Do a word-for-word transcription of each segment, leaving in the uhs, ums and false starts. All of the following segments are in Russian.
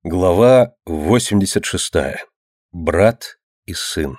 Глава восемьдесят шестая. Брат и сын.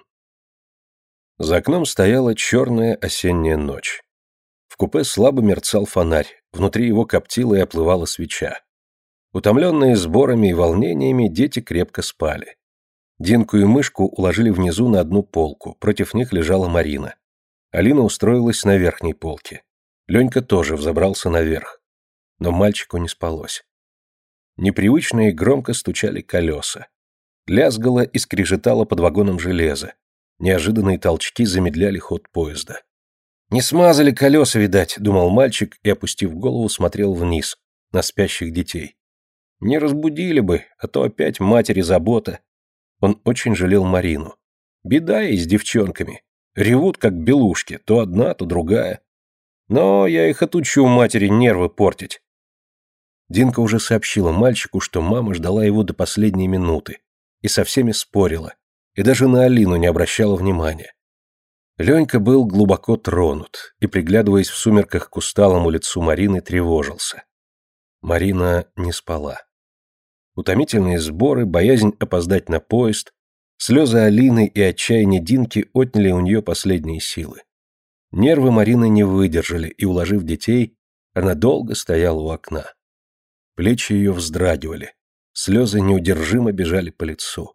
За окном стояла черная осенняя ночь. В купе слабо мерцал фонарь, внутри его коптила и оплывала свеча. Утомленные сборами и волнениями, дети крепко спали. Динку и Мышку уложили внизу на одну полку, против них лежала Марина. Алина устроилась на верхней полке. Ленька тоже взобрался наверх. Но мальчику не спалось. Непривычно и громко стучали колеса. Лязгало и скрежетало под вагоном железо. Неожиданные толчки замедляли ход поезда. «Не смазали колеса, видать», — думал мальчик и, опустив голову, смотрел вниз, на спящих детей. «Не разбудили бы, а то опять матери забота». Он очень жалел Марину. Беда ей с девчонками. Ревут, как белушки, то одна, то другая. Но я их отучу матери нервы портить. Динка уже сообщила мальчику, что мама ждала его до последней минуты, и со всеми спорила, и даже на Алину не обращала внимания. Ленька был глубоко тронут, и, приглядываясь в сумерках к усталому лицу Марины, тревожился. Марина не спала. Утомительные сборы, боязнь опоздать на поезд, слезы Алины и отчаяние Динки отняли у нее последние силы. Нервы Марины не выдержали, и, уложив детей, она долго стояла у окна. Плечи ее вздрагивали, слезы неудержимо бежали по лицу.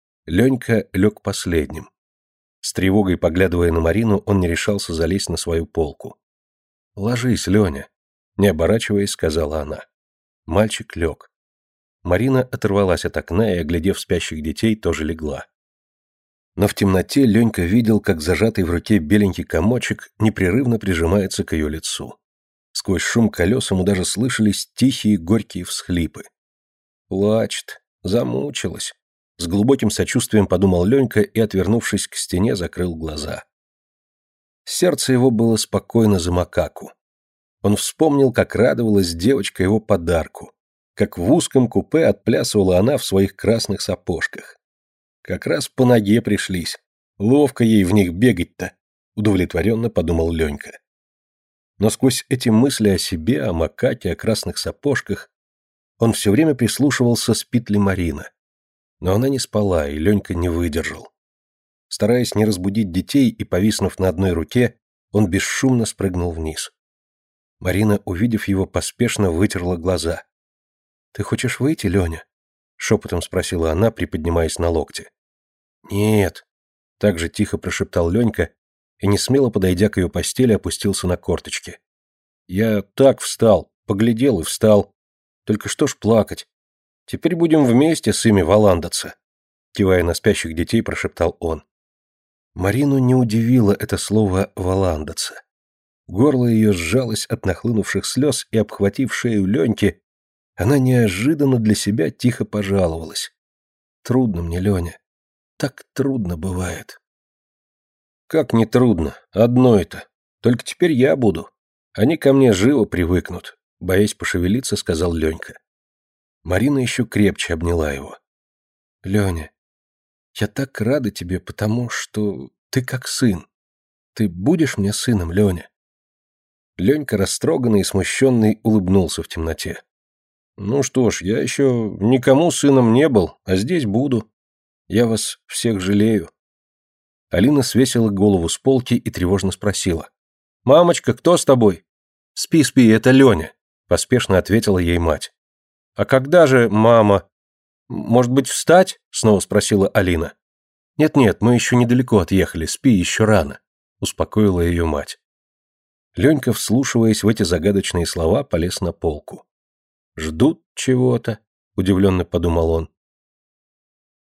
Ленька лег последним. С тревогой поглядывая на Марину, он не решался залезть на свою полку. «Ложись, Леня», — не оборачиваясь, сказала она. Мальчик лег. Марина оторвалась от окна и, оглядев спящих детей, тоже легла. Но в темноте Ленька видел, как зажатый в руке беленький комочек непрерывно прижимается к ее лицу. Сквозь шум колес ему даже слышались тихие горькие всхлипы. «Плачет, замучилась», — с глубоким сочувствием подумал Ленька и, отвернувшись к стене, закрыл глаза. Сердце его было спокойно за макаку. Он вспомнил, как радовалась девочка его подарку, как в узком купе отплясывала она в своих красных сапожках. Как раз по ноге пришлись, ловко ей в них бегать-то, удовлетворенно подумал Ленька. Но сквозь эти мысли о себе, о макаке, о красных сапожках, он все время прислушивался, спит ли Марина. Но она не спала, и Ленька не выдержал. Стараясь не разбудить детей и повиснув на одной руке, он бесшумно спрыгнул вниз. Марина, увидев его, поспешно вытерла глаза. «Ты хочешь выйти, Леня?» — шепотом спросила она, приподнимаясь на локте. «Нет», — так же тихо прошептал Ленька, и, несмело подойдя к ее постели, опустился на корточки. «Я так встал, поглядел и встал. Только что ж плакать? Теперь будем вместе с ими валандаться», — кивая на спящих детей, прошептал он. Марину не удивило это слово «валандаться». Горло ее сжалось от нахлынувших слез, и, обхватив шею Леньки, она неожиданно для себя тихо пожаловалась. «Трудно мне, Леня. Так трудно бывает». «Как не трудно, одно это. Только теперь я буду. Они ко мне живо привыкнут», — боясь пошевелиться, сказал Ленька. Марина еще крепче обняла его. «Леня, я так рада тебе, потому что ты как сын. Ты будешь мне сыном, Леня?» Ленька, растроганный и смущенный, улыбнулся в темноте. «Ну что ж, я еще никому сыном не был, а здесь буду. Я вас всех жалею». Алина свесила голову с полки и тревожно спросила. «Мамочка, кто с тобой?» «Спи, спи, это Леня», — поспешно ответила ей мать. «А когда же, мама? Может быть, встать?» — снова спросила Алина. «Нет-нет, мы еще недалеко отъехали, спи, еще рано», — успокоила ее мать. Ленька, вслушиваясь в эти загадочные слова, полез на полку. «Ждут чего-то», — удивленно подумал он.